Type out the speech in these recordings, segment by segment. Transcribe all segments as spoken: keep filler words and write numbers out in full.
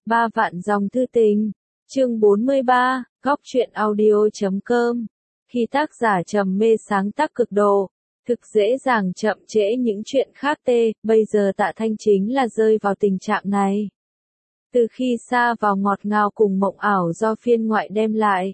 Ba vạn dòng thư tình. Chương bốn mươi ba, góc truyện audio chấm com. Khi tác giả trầm mê sáng tác cực độ, thực dễ dàng chậm trễ những chuyện khác tê, bây giờ Tạ Thanh chính là rơi vào tình trạng này. Từ khi xa vào ngọt ngào cùng mộng ảo do phiên ngoại đem lại,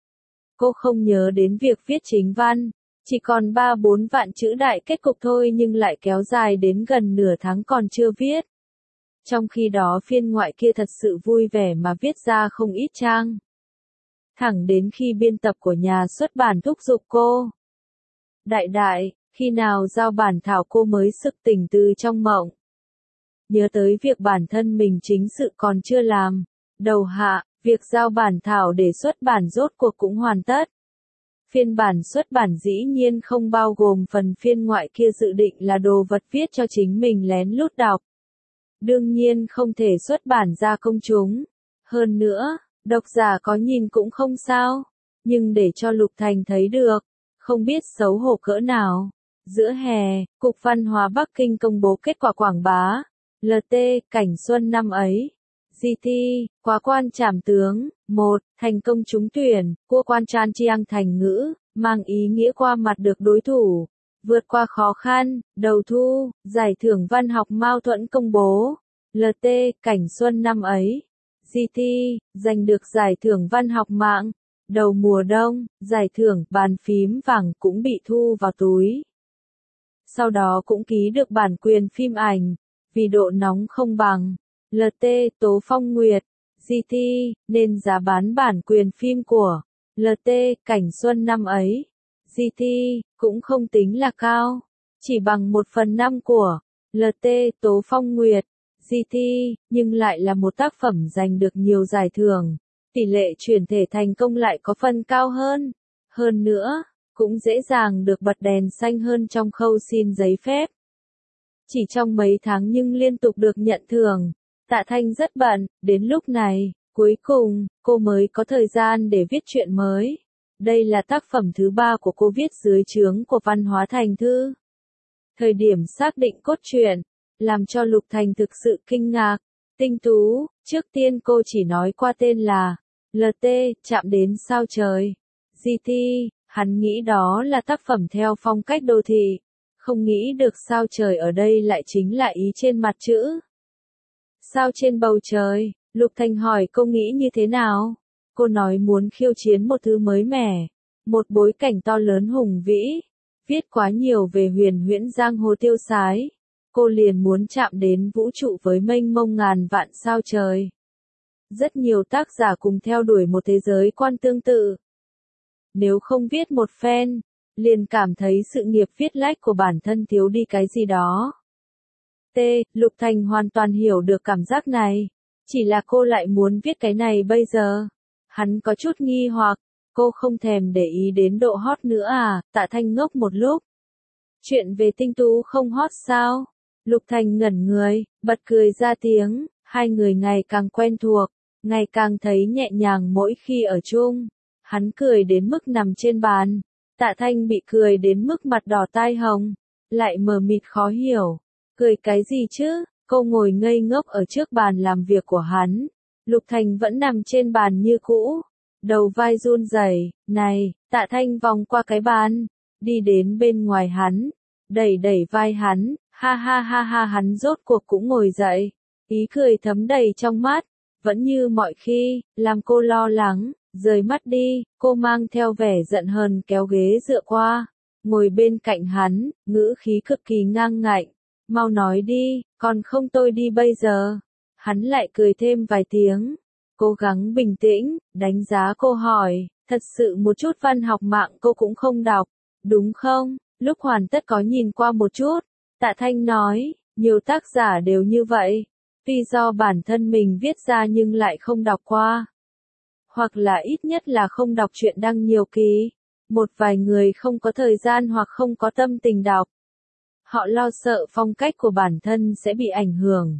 cô không nhớ đến việc viết chính văn, chỉ còn ba bốn vạn chữ đại kết cục thôi nhưng lại kéo dài đến gần nửa tháng còn chưa viết. Trong khi đó phiên ngoại kia thật sự vui vẻ mà viết ra không ít trang. Thẳng đến khi biên tập của nhà xuất bản thúc giục cô. Đại đại, khi nào giao bản thảo cô mới sực tỉnh từ trong mộng. Nhớ tới việc bản thân mình chính sự còn chưa làm. Đầu hạ, việc giao bản thảo để xuất bản rốt cuộc cũng hoàn tất. Phiên bản xuất bản dĩ nhiên không bao gồm phần phiên ngoại kia dự định là đồ vật viết cho chính mình lén lút đọc. Đương nhiên không thể xuất bản ra công chúng. Hơn nữa, độc giả có nhìn cũng không sao. Nhưng để cho Lục Thành thấy được, không biết xấu hổ cỡ nào. Giữa hè, Cục Văn hóa Bắc Kinh công bố kết quả quảng bá. lờ tê, cảnh xuân năm ấy. giê tê, quá quan trảm tướng. một. Thành công trúng tuyển, cua quan Chan Chiang thành ngữ, mang ý nghĩa qua mặt được đối thủ. Vượt qua khó khăn, đầu thu, giải thưởng văn học Mao Thuẫn công bố. lờ tê, cảnh xuân năm ấy. giê tê, giành được giải thưởng văn học mạng. Đầu mùa đông, giải thưởng bàn phím vàng cũng bị thu vào túi. Sau đó cũng ký được bản quyền phim ảnh, vì độ nóng không bằng. lờ tê, Tố Phong Nguyệt. giê tê, nên giá bán bản quyền phim của lờ tê, cảnh xuân năm ấy. giê tê, cũng không tính là cao, chỉ bằng một phần năm của lờ tê, Tố Phong Nguyệt. giê tê, nhưng lại là một tác phẩm giành được nhiều giải thưởng. Tỷ lệ chuyển thể thành công lại có phần cao hơn. Hơn nữa, cũng dễ dàng được bật đèn xanh hơn trong khâu xin giấy phép. Chỉ trong mấy tháng nhưng liên tục được nhận thưởng. Tạ Thanh rất bận, đến lúc này, cuối cùng, cô mới có thời gian để viết truyện mới. Đây là tác phẩm thứ ba của cô viết dưới trướng của Văn hóa Thành Thư. Thời điểm xác định cốt truyện, làm cho Lục Thành thực sự kinh ngạc. Tinh tú, trước tiên cô chỉ nói qua tên là lờ tê, chạm đến sao trời. giê tê, hắn nghĩ đó là tác phẩm theo phong cách đô thị. Không nghĩ được sao trời ở đây lại chính là ý trên mặt chữ. Sao trên bầu trời, Lục Thành hỏi cô nghĩ như thế nào? Cô nói muốn khiêu chiến một thứ mới mẻ, một bối cảnh to lớn hùng vĩ, viết quá nhiều về huyền huyễn giang hồ tiêu sái. Cô liền muốn chạm đến vũ trụ với mênh mông ngàn vạn sao trời. Rất nhiều tác giả cùng theo đuổi một thế giới quan tương tự. Nếu không viết một phen, liền cảm thấy sự nghiệp viết lách của bản thân thiếu đi cái gì đó. T. Lục Thành hoàn toàn hiểu được cảm giác này. Chỉ là cô lại muốn viết cái này bây giờ. Hắn có chút nghi hoặc, cô không thèm để ý đến độ hot nữa à? Tạ Thanh ngốc một lúc. Chuyện về Tinh tú không hot sao? Lục Thành ngẩn người, bật cười ra tiếng, hai người ngày càng quen thuộc, ngày càng thấy nhẹ nhàng mỗi khi ở chung. Hắn cười đến mức nằm trên bàn. Tạ Thanh bị cười đến mức mặt đỏ tai hồng, lại mờ mịt khó hiểu. Cười cái gì chứ? Cô ngồi ngây ngốc ở trước bàn làm việc của hắn. Lục Thành vẫn nằm trên bàn như cũ. Đầu vai run rẩy. Này, Tạ Thanh vòng qua cái bàn, đi đến bên ngoài hắn, đẩy đẩy vai hắn, ha ha ha ha hắn rốt cuộc cũng ngồi dậy. Ý cười thấm đầy trong mắt, vẫn như mọi khi, làm cô lo lắng, rời mắt đi, cô mang theo vẻ giận hờn kéo ghế dựa qua, ngồi bên cạnh hắn, ngữ khí cực kỳ ngang ngạnh. Mau nói đi, còn không tôi đi bây giờ. Hắn lại cười thêm vài tiếng. Cố gắng bình tĩnh, đánh giá cô hỏi, thật sự một chút văn học mạng cô cũng không đọc, đúng không? Lúc hoàn tất có nhìn qua một chút. Tạ Thanh nói, nhiều tác giả đều như vậy. Tuy do bản thân mình viết ra nhưng lại không đọc qua. Hoặc là ít nhất là không đọc truyện đăng nhiều kỳ. Một vài người không có thời gian hoặc không có tâm tình đọc. Họ lo sợ phong cách của bản thân sẽ bị ảnh hưởng.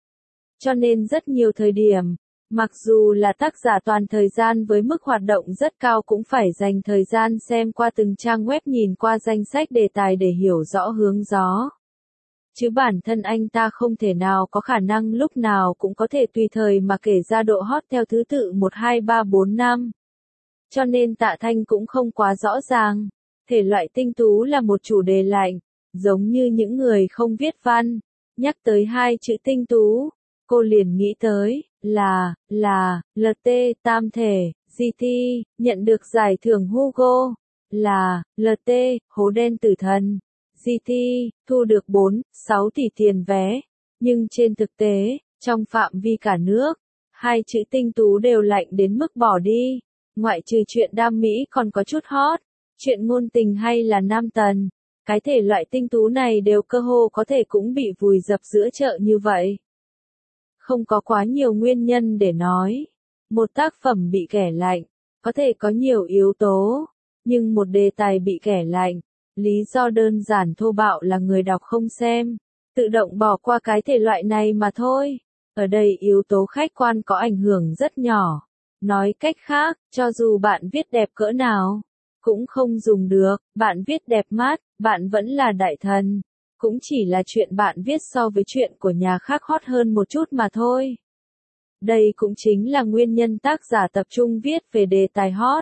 Cho nên rất nhiều thời điểm, mặc dù là tác giả toàn thời gian với mức hoạt động rất cao cũng phải dành thời gian xem qua từng trang web nhìn qua danh sách đề tài để hiểu rõ hướng gió. chứ bản thân anh ta không thể nào có khả năng lúc nào cũng có thể tùy thời mà kể ra độ hot theo thứ tự một hai ba bốn năm. Cho nên Tạ Thanh cũng không quá rõ ràng. Thể loại tinh tú là một chủ đề lạnh, giống như những người không viết văn. Nhắc tới hai chữ tinh tú, cô liền nghĩ tới, là, là, lờ tê, tam thể, giê tê, nhận được giải thưởng Hugo, là, lờ tê, hố đen tử thần, giê tê, thu được bốn, sáu tỷ tiền vé. Nhưng trên thực tế, trong phạm vi cả nước, hai chữ tinh tú đều lạnh đến mức bỏ đi. Ngoại trừ chuyện đam mỹ còn có chút hot, chuyện ngôn tình hay là nam tần, cái thể loại tinh tú này đều cơ hồ có thể cũng bị vùi dập giữa chợ như vậy. Không có quá nhiều nguyên nhân để nói. Một tác phẩm bị kẻ lạnh, có thể có nhiều yếu tố, nhưng một đề tài bị kẻ lạnh, lý do đơn giản thô bạo là người đọc không xem, tự động bỏ qua cái thể loại này mà thôi. Ở đây yếu tố khách quan có ảnh hưởng rất nhỏ. Nói cách khác, cho dù bạn viết đẹp cỡ nào, cũng không dùng được, bạn viết đẹp mắt, bạn vẫn là đại thần. Cũng chỉ là chuyện bạn viết so với chuyện của nhà khác hot hơn một chút mà thôi. Đây cũng chính là nguyên nhân tác giả tập trung viết về đề tài hot.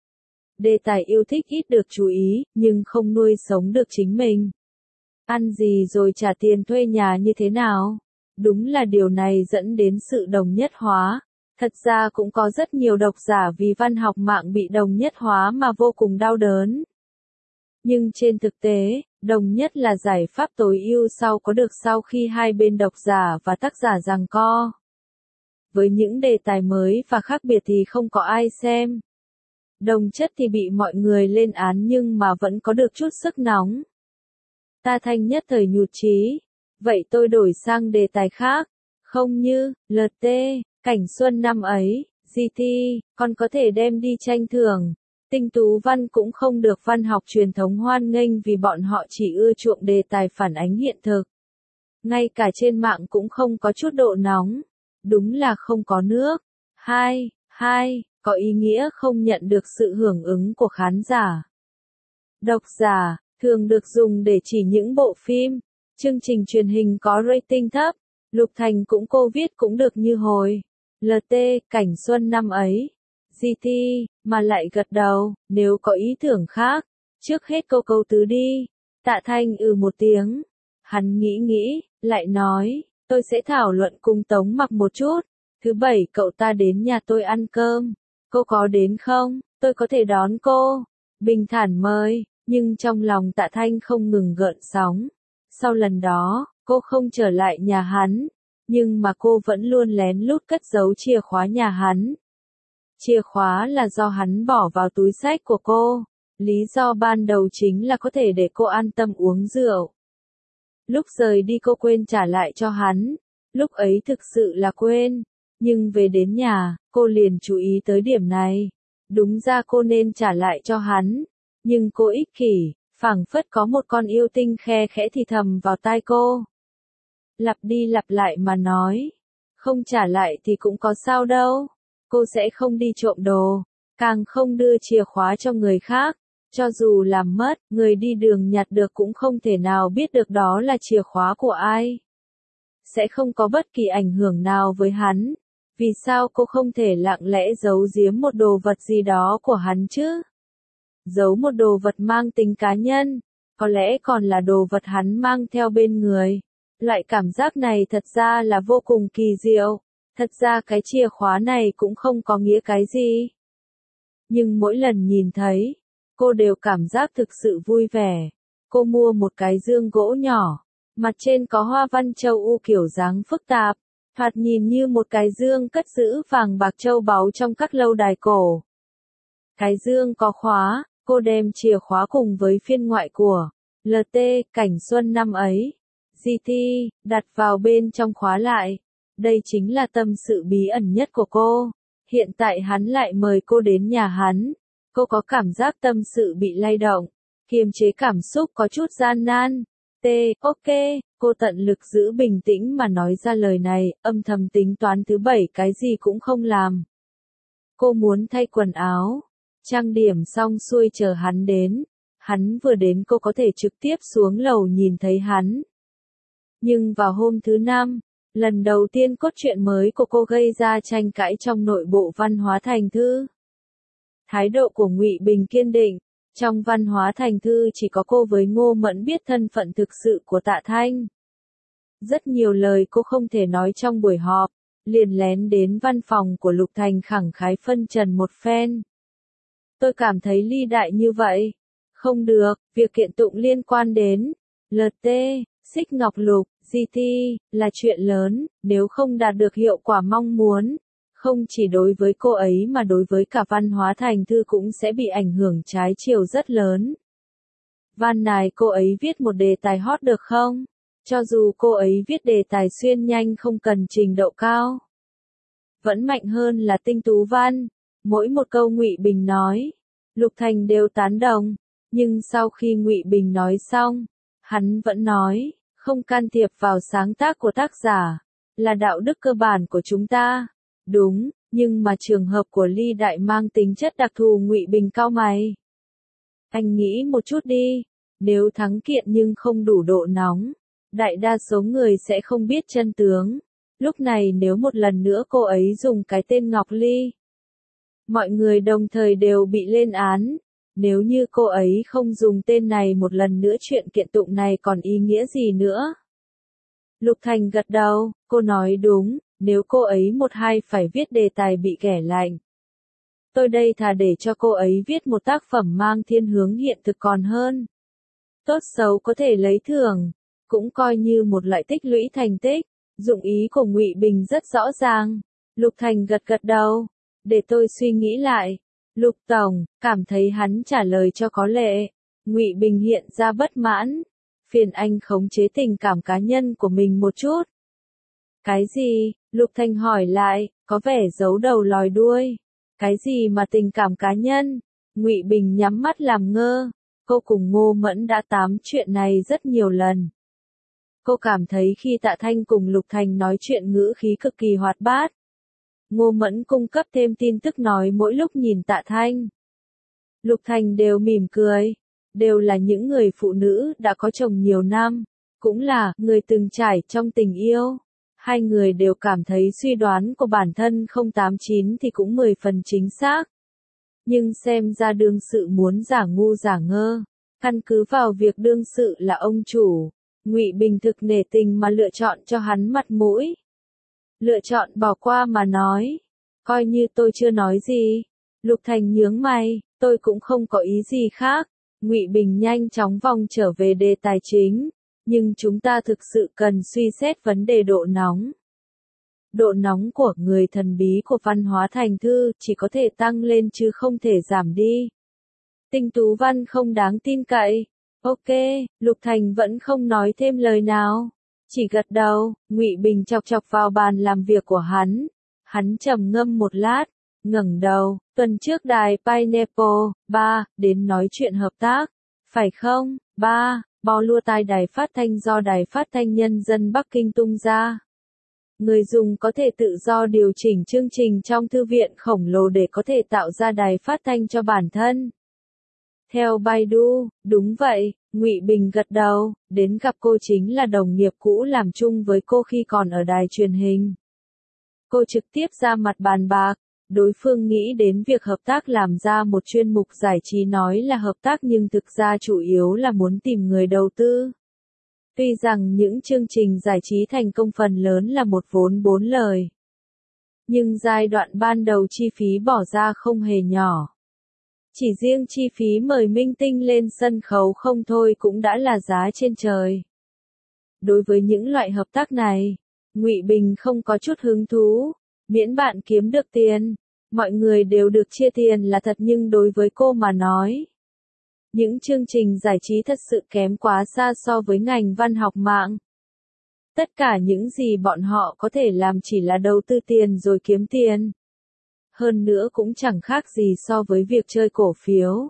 Đề tài yêu thích ít được chú ý, nhưng không nuôi sống được chính mình. Ăn gì rồi trả tiền thuê nhà như thế nào? Đúng là điều này dẫn đến sự đồng nhất hóa. Thật ra cũng có rất nhiều độc giả vì văn học mạng bị đồng nhất hóa mà vô cùng đau đớn. Nhưng trên thực tế, đồng nhất là giải pháp tối ưu sau có được sau khi hai bên độc giả và tác giả giằng co. Với những đề tài mới và khác biệt thì không có ai xem. Đồng chất thì bị mọi người lên án nhưng mà vẫn có được chút sức nóng. Tạ Thanh nhất thời nhụt chí. Vậy tôi đổi sang đề tài khác. Không như, lờ tê, cảnh xuân năm ấy, giê tê, còn có thể đem đi tranh thưởng. Tinh tú văn cũng không được văn học truyền thống hoan nghênh vì bọn họ chỉ ưa chuộng đề tài phản ánh hiện thực. Ngay cả trên mạng cũng không có chút độ nóng. Đúng là không có nước. Hai, hai, có ý nghĩa không nhận được sự hưởng ứng của khán giả. Độc giả, thường được dùng để chỉ những bộ phim, chương trình truyền hình có rating thấp. Lục Thành cũng cô viết cũng được như hồi. lờ tê, cảnh xuân năm ấy. giê tê, mà lại gật đầu, nếu có ý tưởng khác. Trước hết câu câu tứ đi. Tạ Thanh ừ một tiếng. Hắn nghĩ nghĩ, lại nói, tôi sẽ thảo luận cùng Tống Mặc một chút. Thứ bảy cậu ta đến nhà tôi ăn cơm. Cô có đến không? Tôi có thể đón cô. Bình thản mời, nhưng trong lòng Tạ Thanh không ngừng gợn sóng. Sau lần đó, cô không trở lại nhà hắn. Nhưng mà cô vẫn luôn lén lút cất giấu chìa khóa nhà hắn. Chìa khóa là do hắn bỏ vào túi xách của cô. Lý do ban đầu chính là có thể để cô an tâm uống rượu. Lúc rời đi cô quên trả lại cho hắn. Lúc ấy thực sự là quên. Nhưng về đến nhà, cô liền chú ý tới điểm này. Đúng ra cô nên trả lại cho hắn. Nhưng cô ích kỷ, phảng phất có một con yêu tinh khe khẽ thì thầm vào tai cô. Lặp đi lặp lại mà nói. Không trả lại thì cũng có sao đâu. Cô sẽ không đi trộm đồ. Càng không đưa chìa khóa cho người khác. Cho dù làm mất, người đi đường nhặt được cũng không thể nào biết được đó là chìa khóa của ai. Sẽ không có bất kỳ ảnh hưởng nào với hắn. Vì sao cô không thể lặng lẽ giấu giếm một đồ vật gì đó của hắn chứ? Giấu một đồ vật mang tính cá nhân, có lẽ còn là đồ vật hắn mang theo bên người. Loại cảm giác này thật ra là vô cùng kỳ diệu. Thật ra cái chìa khóa này cũng không có nghĩa cái gì. Nhưng mỗi lần nhìn thấy, cô đều cảm giác thực sự vui vẻ. Cô mua một cái dương gỗ nhỏ, mặt trên có hoa văn châu u kiểu dáng phức tạp, thoạt nhìn như một cái dương cất giữ vàng bạc châu báu trong các lâu đài cổ. Cái dương có khóa, cô đem chìa khóa cùng với phiên ngoại của lờ tê, cảnh xuân năm ấy, giê tê, đặt vào bên trong khóa lại. Đây chính là tâm sự bí ẩn nhất của cô. Hiện tại hắn lại mời cô đến nhà hắn. Cô có cảm giác tâm sự bị lay động, kiềm chế cảm xúc có chút gian nan. T, ok, cô tận lực giữ bình tĩnh mà nói ra lời này, âm thầm tính toán thứ bảy cái gì cũng không làm. Cô muốn thay quần áo, trang điểm xong xuôi chờ hắn đến. Hắn vừa đến cô có thể trực tiếp xuống lầu nhìn thấy hắn. Nhưng vào hôm thứ năm, lần đầu tiên cốt truyện mới của cô gây ra tranh cãi trong nội bộ Văn Hóa Thành Thư. Thái độ của Ngụy Bình kiên định, trong Văn Hóa Thành Thư chỉ có cô với Ngô Mẫn biết thân phận thực sự của Tạ Thanh. Rất nhiều lời cô không thể nói trong buổi họp, liền lén đến văn phòng của Lục Thành khẳng khái phân trần một phen. Tôi cảm thấy ly đại như vậy. Không được, việc kiện tụng liên quan đến lờ tê, Xích Ngọc Lục, giê tê, là chuyện lớn, nếu không đạt được hiệu quả mong muốn, không chỉ đối với cô ấy mà đối với cả Văn Hóa Thành Thư cũng sẽ bị ảnh hưởng trái chiều rất lớn. Van nài cô ấy viết một đề tài hot được không? Cho dù cô ấy viết đề tài xuyên nhanh không cần trình độ cao, vẫn mạnh hơn là tinh tú văn. Mỗi một câu Ngụy Bình nói, Lục Thành đều tán đồng, nhưng sau khi Ngụy Bình nói xong, hắn vẫn nói, không can thiệp vào sáng tác của tác giả, là đạo đức cơ bản của chúng ta. Đúng, nhưng mà trường hợp của Ly Đại mang tính chất đặc thù. Ngụy Bình cau mày. Anh nghĩ một chút đi, nếu thắng kiện nhưng không đủ độ nóng, đại đa số người sẽ không biết chân tướng. Lúc này nếu một lần nữa cô ấy dùng cái tên Ngọc Ly, mọi người đồng thời đều bị lên án. Nếu như cô ấy không dùng tên này một lần nữa, chuyện kiện tụng này còn ý nghĩa gì nữa? Lục Thành gật đầu, cô nói đúng, nếu cô ấy một hai phải viết đề tài bị ghẻ lạnh, tôi đây thà để cho cô ấy viết một tác phẩm mang thiên hướng hiện thực còn hơn. Tốt xấu có thể lấy thưởng, cũng coi như một loại tích lũy thành tích. Dụng ý của Ngụy Bình rất rõ ràng. Lục Thành gật gật đầu, để tôi suy nghĩ lại. Lục Tổng, cảm thấy hắn trả lời cho có lệ. Ngụy Bình hiện ra bất mãn. Phiền anh khống chế tình cảm cá nhân của mình một chút. Cái gì? Lục Thành hỏi lại, có vẻ giấu đầu lòi đuôi. Cái gì mà tình cảm cá nhân? Ngụy Bình nhắm mắt làm ngơ. Cô cùng Ngô Mẫn đã tám chuyện này rất nhiều lần. Cô cảm thấy khi Tạ Thanh cùng Lục Thành nói chuyện ngữ khí cực kỳ hoạt bát. Ngô Mẫn cung cấp thêm tin tức nói mỗi lúc nhìn Tạ Thanh, Lục Thành đều mỉm cười, đều là những người phụ nữ đã có chồng nhiều năm, cũng là người từng trải trong tình yêu. Hai người đều cảm thấy suy đoán của bản thân không tám chín thì cũng mười phần chính xác. Nhưng xem ra đương sự muốn giả ngu giả ngơ, căn cứ vào việc đương sự là ông chủ, Ngụy Bình thực nể tình mà lựa chọn cho hắn mặt mũi. Lựa chọn bỏ qua mà nói, coi như tôi chưa nói gì. Lục Thành nhướng mày, tôi cũng không có ý gì khác. Ngụy Bình nhanh chóng vòng trở về đề tài chính, nhưng chúng ta thực sự cần suy xét vấn đề độ nóng. Độ nóng của người thần bí của Văn Hóa Thành Thư chỉ có thể tăng lên chứ không thể giảm đi. Tinh tú văn không đáng tin cậy. Ok, Lục Thành vẫn không nói thêm lời nào, chỉ gật đầu. Ngụy Bình chọc chọc vào bàn làm việc của hắn. Hắn trầm ngâm một lát, ngẩng đầu. Tuần trước đài Pineapple ba đến nói chuyện hợp tác, phải không? Ba, bò lua tai đài phát thanh do Đài Phát thanh Nhân dân Bắc Kinh tung ra. Người dùng có thể tự do điều chỉnh chương trình trong thư viện khổng lồ để có thể tạo ra đài phát thanh cho bản thân. Theo Baidu, đúng vậy, Ngụy Bình gật đầu, đến gặp cô chính là đồng nghiệp cũ làm chung với cô khi còn ở đài truyền hình. Cô trực tiếp ra mặt bàn bạc, đối phương nghĩ đến việc hợp tác làm ra một chuyên mục giải trí nói là hợp tác nhưng thực ra chủ yếu là muốn tìm người đầu tư. Tuy rằng những chương trình giải trí thành công phần lớn là một vốn bốn lời, nhưng giai đoạn ban đầu chi phí bỏ ra không hề nhỏ. Chỉ riêng chi phí mời minh tinh lên sân khấu không thôi cũng đã là giá trên trời. Đối với những loại hợp tác này, Ngụy Bình không có chút hứng thú, miễn bạn kiếm được tiền, mọi người đều được chia tiền là thật, nhưng đối với cô mà nói, những chương trình giải trí thật sự kém quá xa so với ngành văn học mạng. Tất cả những gì bọn họ có thể làm chỉ là đầu tư tiền rồi kiếm tiền. Hơn nữa cũng chẳng khác gì so với việc chơi cổ phiếu.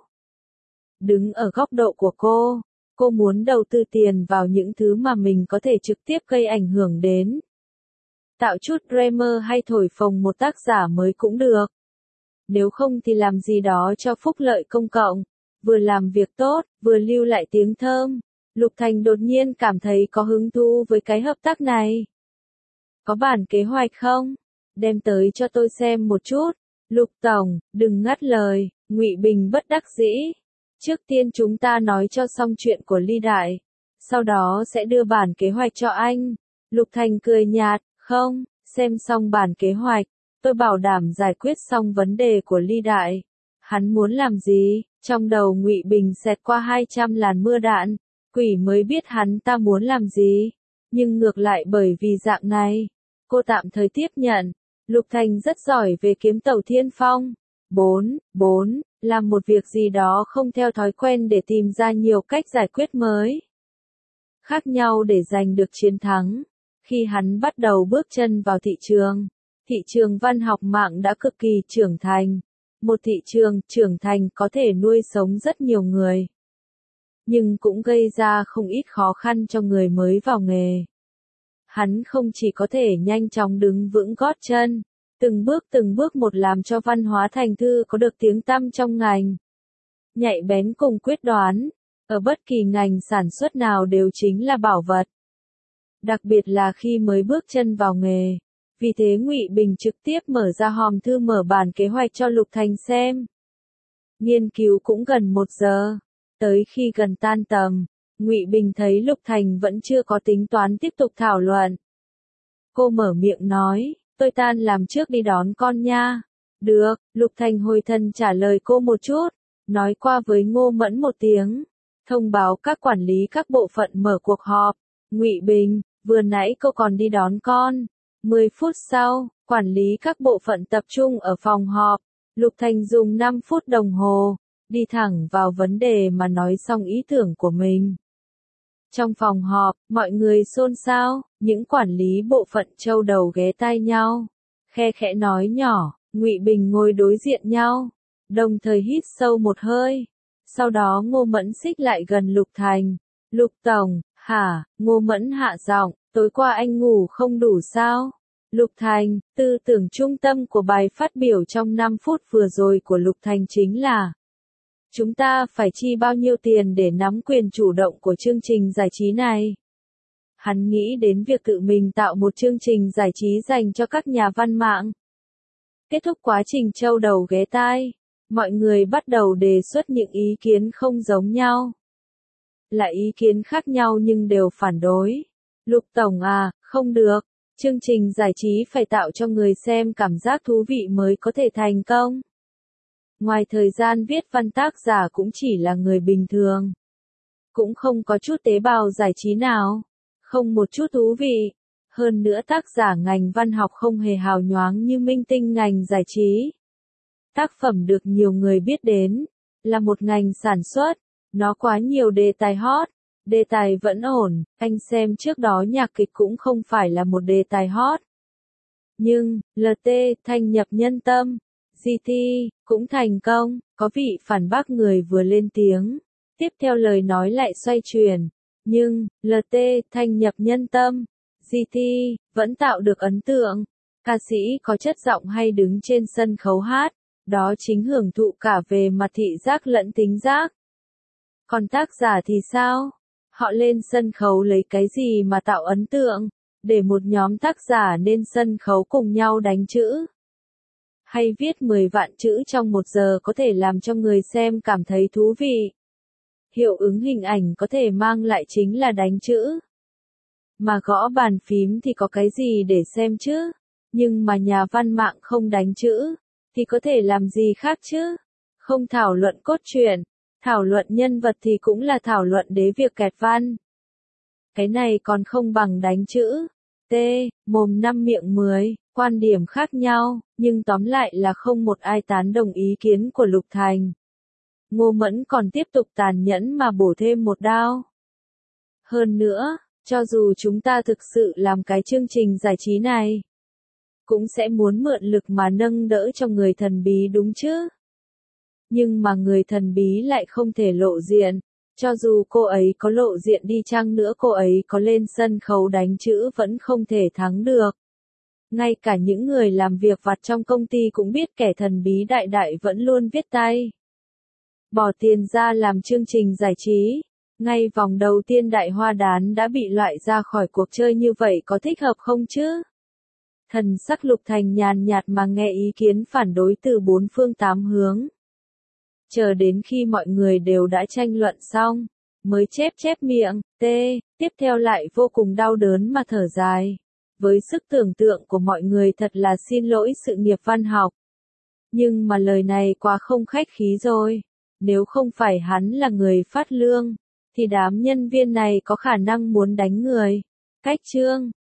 Đứng ở góc độ của cô, cô muốn đầu tư tiền vào những thứ mà mình có thể trực tiếp gây ảnh hưởng đến. Tạo chút drama hay thổi phồng một tác giả mới cũng được. Nếu không thì làm gì đó cho phúc lợi công cộng, vừa làm việc tốt, vừa lưu lại tiếng thơm. Lục Thành đột nhiên cảm thấy có hứng thú với cái hợp tác này. Có bản kế hoạch không? Đem tới cho tôi xem một chút. Lục Tổng, đừng ngắt lời, Ngụy Bình bất đắc dĩ. Trước tiên chúng ta nói cho xong chuyện của Ly Đại. Sau đó sẽ đưa bản kế hoạch cho anh. Lục Thành cười nhạt, không, xem xong bản kế hoạch. Tôi bảo đảm giải quyết xong vấn đề của Ly Đại. Hắn muốn làm gì? Trong đầu Ngụy Bình xẹt qua hai trăm làn mưa đạn. Quỷ mới biết hắn ta muốn làm gì. Nhưng ngược lại bởi vì dạng này, cô tạm thời tiếp nhận. Lục Thành rất giỏi về kiếm tẩu thiên phong. bốn. bốn. Làm một việc gì đó không theo thói quen để tìm ra nhiều cách giải quyết mới. Khác nhau để giành được chiến thắng. Khi hắn bắt đầu bước chân vào thị trường, thị trường văn học mạng đã cực kỳ trưởng thành. Một thị trường trưởng thành có thể nuôi sống rất nhiều người. Nhưng cũng gây ra không ít khó khăn cho người mới vào nghề. Hắn không chỉ có thể nhanh chóng đứng vững gót chân, từng bước từng bước một làm cho Văn Hóa Thành Thư có được tiếng tăm trong ngành. Nhạy bén cùng quyết đoán, ở bất kỳ ngành sản xuất nào đều chính là bảo vật. Đặc biệt là khi mới bước chân vào nghề. Vì thế Ngụy Bình trực tiếp mở ra hòm thư mở bản kế hoạch cho Lục Thành xem. Nghiên cứu cũng gần một giờ. Tới khi gần tan tầm, Ngụy Bình thấy Lục Thành vẫn chưa có tính toán tiếp tục thảo luận. Cô mở miệng nói, tôi tan làm trước đi đón con nha. Được, Lục Thành hồi thân trả lời cô một chút, nói qua với Ngô Mẫn một tiếng, thông báo các quản lý các bộ phận mở cuộc họp. Ngụy Bình, vừa nãy cô còn đi đón con. mười phút sau, quản lý các bộ phận tập trung ở phòng họp. Lục Thành dùng năm phút đồng hồ, đi thẳng vào vấn đề mà nói xong ý tưởng của mình. Trong phòng họp, mọi người xôn xao, những quản lý bộ phận châu đầu ghé tai nhau, khe khẽ nói nhỏ, Ngụy Bình ngồi đối diện nhau, đồng thời hít sâu một hơi. Sau đó Ngô Mẫn xích lại gần Lục Thành. Lục Tổng, hả? Ngô Mẫn hạ giọng, tối qua anh ngủ không đủ sao? Lục Thành, tư tưởng trung tâm của bài phát biểu trong năm phút vừa rồi của Lục Thành chính là chúng ta phải chi bao nhiêu tiền để nắm quyền chủ động của chương trình giải trí này. Hắn nghĩ đến việc tự mình tạo một chương trình giải trí dành cho các nhà văn mạng. Kết thúc quá trình châu đầu ghé tai, mọi người bắt đầu đề xuất những ý kiến không giống nhau. Là ý kiến khác nhau nhưng đều phản đối. Lục Tổng à, không được. Chương trình giải trí phải tạo cho người xem cảm giác thú vị mới có thể thành công. Ngoài thời gian viết văn tác giả cũng chỉ là người bình thường. Cũng không có chút tế bào giải trí nào. Không một chút thú vị. Hơn nữa tác giả ngành văn học không hề hào nhoáng như minh tinh ngành giải trí. Tác phẩm được nhiều người biết đến. Là một ngành sản xuất. Nó quá nhiều đề tài hot. Đề tài vẫn ổn, anh xem trước đó nhạc kịch cũng không phải là một đề tài hot. Nhưng, lờ tê, thanh nhập nhân tâm, giê tê, cũng thành công, có vị phản bác người vừa lên tiếng. Tiếp theo lời nói lại xoay chuyển. Nhưng, lờ tê, thanh nhập nhân tâm, giê tê, vẫn tạo được ấn tượng. Ca sĩ có chất giọng hay đứng trên sân khấu hát, đó chính hưởng thụ cả về mặt thị giác lẫn tính giác. Còn tác giả thì sao? Họ lên sân khấu lấy cái gì mà tạo ấn tượng? Để một nhóm tác giả lên sân khấu cùng nhau đánh chữ. Hay viết mười vạn chữ trong một giờ có thể làm cho người xem cảm thấy thú vị. Hiệu ứng hình ảnh có thể mang lại chính là đánh chữ. Mà gõ bàn phím thì có cái gì để xem chứ? Nhưng mà nhà văn mạng không đánh chữ, thì có thể làm gì khác chứ? Không thảo luận cốt truyện. Thảo luận nhân vật thì cũng là thảo luận đế việc kẹt văn. Cái này còn không bằng đánh chữ. T, mồm năm miệng mười, quan điểm khác nhau, nhưng tóm lại là không một ai tán đồng ý kiến của Lục Thành. Ngô Mẫn còn tiếp tục tàn nhẫn mà bổ thêm một đao. Hơn nữa, cho dù chúng ta thực sự làm cái chương trình giải trí này, cũng sẽ muốn mượn lực mà nâng đỡ cho người thần bí đúng chứ? Nhưng mà người thần bí lại không thể lộ diện, cho dù cô ấy có lộ diện đi chăng nữa cô ấy có lên sân khấu đánh chữ vẫn không thể thắng được. Ngay cả những người làm việc vặt trong công ty cũng biết kẻ thần bí đại đại vẫn luôn viết tay. Bỏ tiền ra làm chương trình giải trí, Ngay vòng đầu tiên Đại Hoa Đán đã bị loại ra khỏi cuộc chơi như vậy có thích hợp không chứ? Thần sắc Lục Thành nhàn nhạt mà nghe ý kiến phản đối từ bốn phương tám hướng. Chờ đến khi mọi người đều đã tranh luận xong, mới chép chép miệng, tê, tiếp theo lại vô cùng đau đớn mà thở dài. Với sức tưởng tượng của mọi người thật là xin lỗi sự nghiệp văn học. Nhưng mà lời này quá không khách khí rồi. Nếu không phải hắn là người phát lương, thì đám nhân viên này có khả năng muốn đánh người. Cách chương